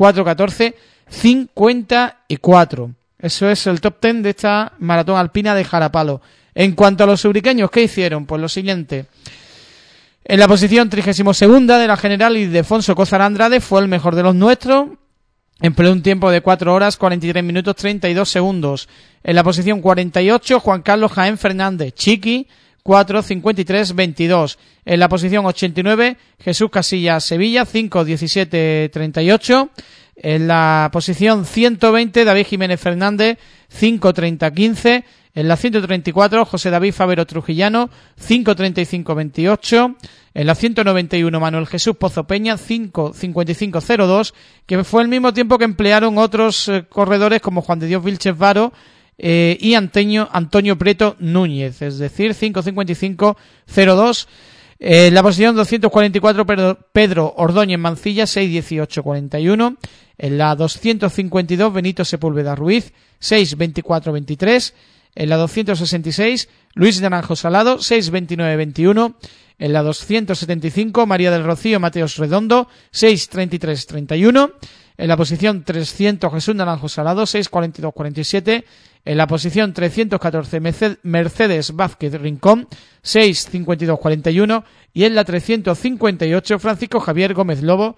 4:14:54. Eso es el top 10 de esta maratón alpina de Jarapalo. En cuanto a los ubriqueños, ¿qué hicieron? Pues lo siguiente. En la posición 32ª de la general, Ildefonso Cózar Andrade fue el mejor de los nuestros. Empleó un tiempo de 4 horas 43 minutos 32 segundos. En la posición 48, Juan Carlos Jaén Fernández Chiqui, 4:53:22. En la posición 89, Jesús Casillas Sevilla, 5:17:38. En la posición 120, David Jiménez Fernández, 5:30:15. En la 134, José David Favero Trujillano, 5:35:28. En la 191, Manuel Jesús Pozo Peña, 5:55:02, que fue el mismo tiempo que emplearon otros corredores como Juan de Dios Vilches Varo y Antonio Prieto Núñez, es decir, 5:55:02. En la posición 244, Pedro Ordóñez Mancilla, 6:18:41. En la 252, Benito Sepúlveda Ruiz, 6:24:23. En la 266, Luis de Naranjo Salado, 6:29:21. En la 275, María del Rocío Mateos Redondo, 6:33:31. En la posición 300 Jesús Naranjo Salado, 6:42:47. En la posición 314 Mercedes Vázquez Rincón, 6:52:41. Y en la 358 Francisco Javier Gómez Lobo,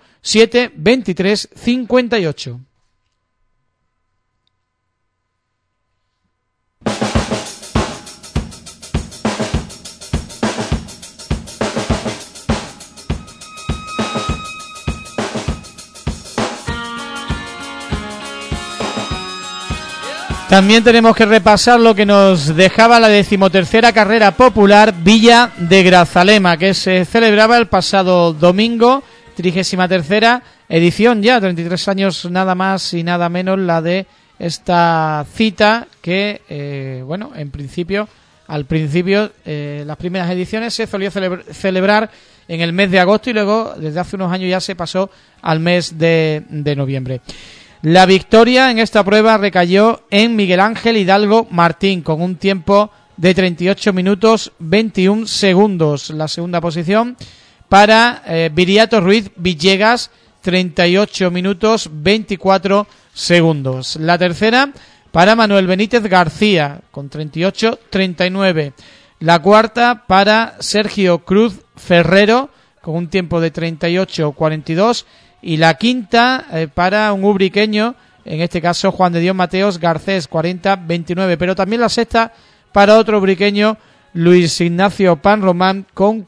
7:23:58. También tenemos que repasar lo que nos dejaba la 13ª carrera popular Villa de Grazalema, que se celebraba el pasado domingo, 33ª edición ya, 33 años nada más y nada menos la de esta cita que, al principio, las primeras ediciones se solía celebrar en el mes de agosto y luego desde hace unos años ya se pasó al mes de noviembre. La victoria en esta prueba recayó en Miguel Ángel Hidalgo Martín con un tiempo de 38 minutos 21 segundos. La segunda posición para Viriato Ruiz Villegas, 38 minutos 24 segundos. La tercera para Manuel Benítez García con 38-39. La cuarta para Sergio Cruz Ferrero con un tiempo de 38-42. Y la quinta para un ubriqueño, en este caso Juan de Dios Mateos Garcés, 40-29. Pero también la sexta para otro ubriqueño, Luis Ignacio Pan Román, con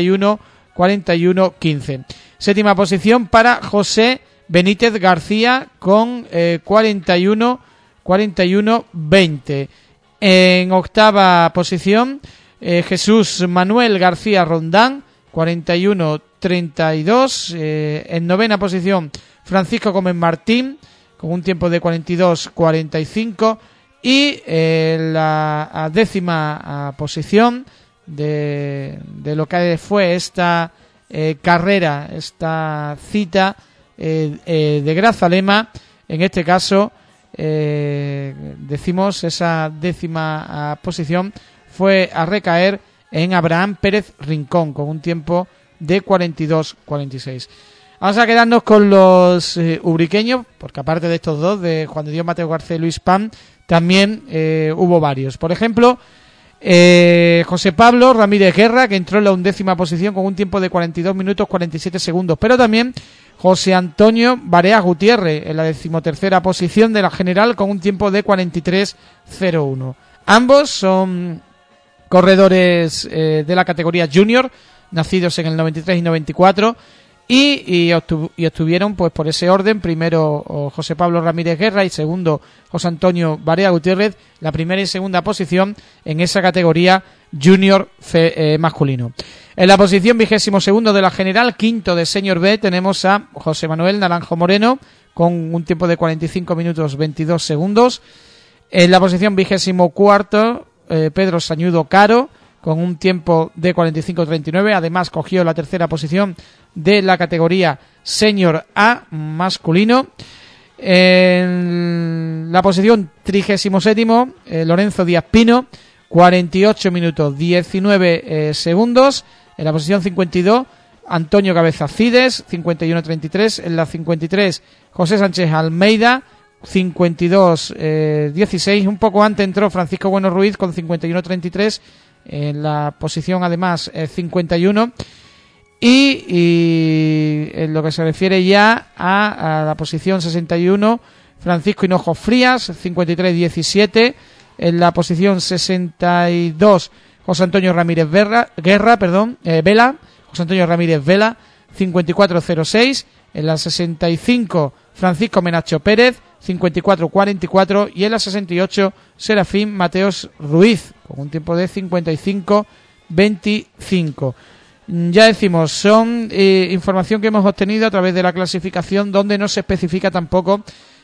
41-15. Séptima posición para José Benítez García, con 41-20. En octava posición, Jesús Manuel García Rondán, 41-32. En novena posición Francisco Gómez Martín con un tiempo de 42-45 y la décima posición de lo que fue esta carrera, esta cita de Grazalema. En este caso decimos esa décima posición fue a recaer en Abraham Pérez Rincón con un tiempo de 42-46. Vamos a quedarnos con los ubriqueños, porque aparte de estos dos, de Juan de Dios Mateo García y Luis Pam, también hubo varios. Por ejemplo, José Pablo Ramírez Guerra, que entró en la 11ª posición con un tiempo de 42 minutos 47 segundos. Pero también José Antonio Barea Gutiérrez en la 13ª posición de la general con un tiempo de 43-01. Ambos son corredores de la categoría junior, nacidos en el 93 y 94, y obtuvieron, pues por ese orden, primero José Pablo Ramírez Guerra y segundo José Antonio Barea Gutiérrez, la primera y segunda posición en esa categoría junior masculino. En la posición 22ª de la general, quinto de senior B, tenemos a José Manuel Naranjo Moreno con un tiempo de 45 minutos 22 segundos. En la posición 24ª, Pedro Sañudo Caro con un tiempo de 45-39, además cogió la tercera posición de la categoría Senior A masculino. En la posición 37ª, Lorenzo Díaz Pino, 48 minutos 19 segundos. En la posición 52, Antonio Cabeza Cides, 51-33. En la 53, José Sánchez Almeida, 52-16. Un poco antes entró Francisco Bueno Ruiz con 51-33. En la posición, además, 51. Y en lo que se refiere ya a la posición 61, Francisco Hinojo Frías, 53-17. En la posición 62, José Antonio Ramírez Vela, José Antonio Ramírez Vela, 54-06. En la 65, Francisco Menacho Pérez, 54-44. Y en la 68, Serafín Mateos Ruiz, con un tiempo de 55-25. Ya decimos, son información que hemos obtenido a través de la clasificación, donde no se especifica tampoco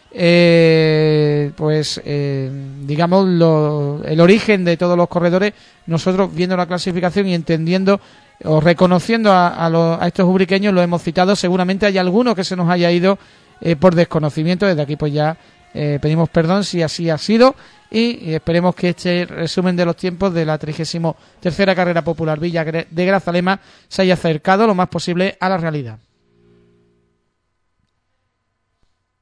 digamos el origen de todos los corredores. Nosotros, viendo la clasificación y entendiendo o reconociendo a estos ubriqueños, lo hemos citado. Seguramente hay alguno que se nos haya ido por desconocimiento. Desde aquí pues ya pedimos perdón si así ha sido, y esperemos que este resumen de los tiempos de la 33ª carrera popular Villa de Grazalema se haya acercado lo más posible a la realidad.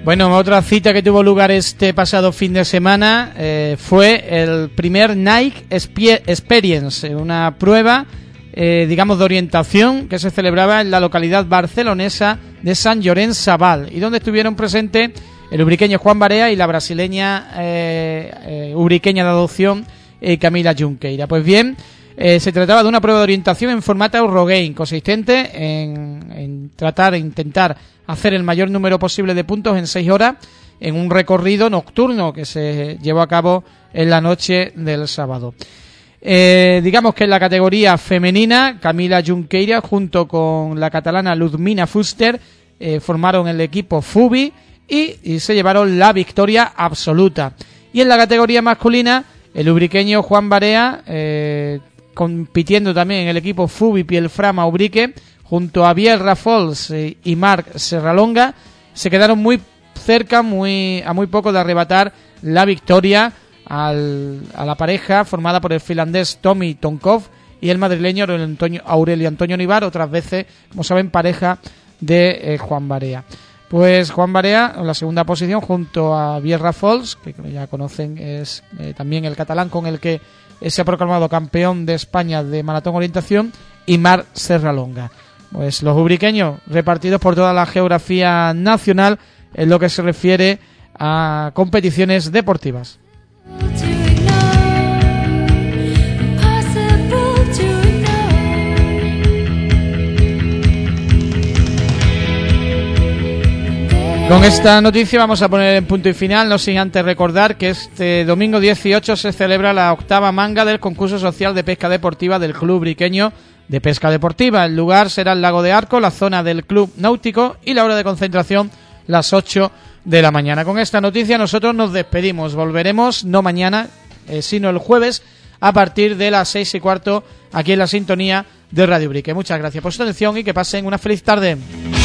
Bueno, otra cita que tuvo lugar este pasado fin de semana fue el primer Nike Experience, una prueba, digamos, de orientación que se celebraba en la localidad barcelonesa de Sant Llorenç Savall, y donde estuvieron presentes el ubriqueño Juan Barea y la brasileña ubriqueña de adopción Camila Junqueira. Pues bien, se trataba de una prueba de orientación en formato Eurogame, consistente en intentar hacer el mayor número posible de puntos en 6 horas en un recorrido nocturno que se llevó a cabo en la noche del sábado. Digamos que en la categoría femenina, Camila Junqueira junto con la catalana Ludmina Fuster formaron el equipo Fubi y se llevaron la victoria absoluta. Y en la categoría masculina, el ubriqueño Juan Barea, compitiendo también en el equipo Fubi Pielframa Ubrique, junto a Biel Rafols y Marc Serralonga, se quedaron muy cerca, a muy poco de arrebatar la victoria a la pareja formada por el finlandés Tommy Tonkov y el madrileño Aurelio Antonio Nivar, otras veces, como saben, pareja de Juan Barea. Pues Juan Barea en la segunda posición junto a Biel Rafols, que ya conocen, es también el catalán con el que se ha proclamado campeón de España de maratón orientación, y Marc Serralonga. Pues los ubriqueños repartidos por toda la geografía nacional en lo que se refiere a competiciones deportivas. Con esta noticia vamos a poner en punto y final, no sin antes recordar que este domingo 18 se celebra la 8ª manga del concurso social de pesca deportiva del Club Ubriqueño de Pesca Deportiva. El lugar será el Lago de Arco, la zona del Club Náutico, y la hora de concentración las 8 de la mañana. Con esta noticia nosotros nos despedimos, volveremos no mañana, sino el jueves a partir de las 6:15 aquí en la sintonía de Radio Ubrique. Muchas gracias por su atención y que pasen una feliz tarde.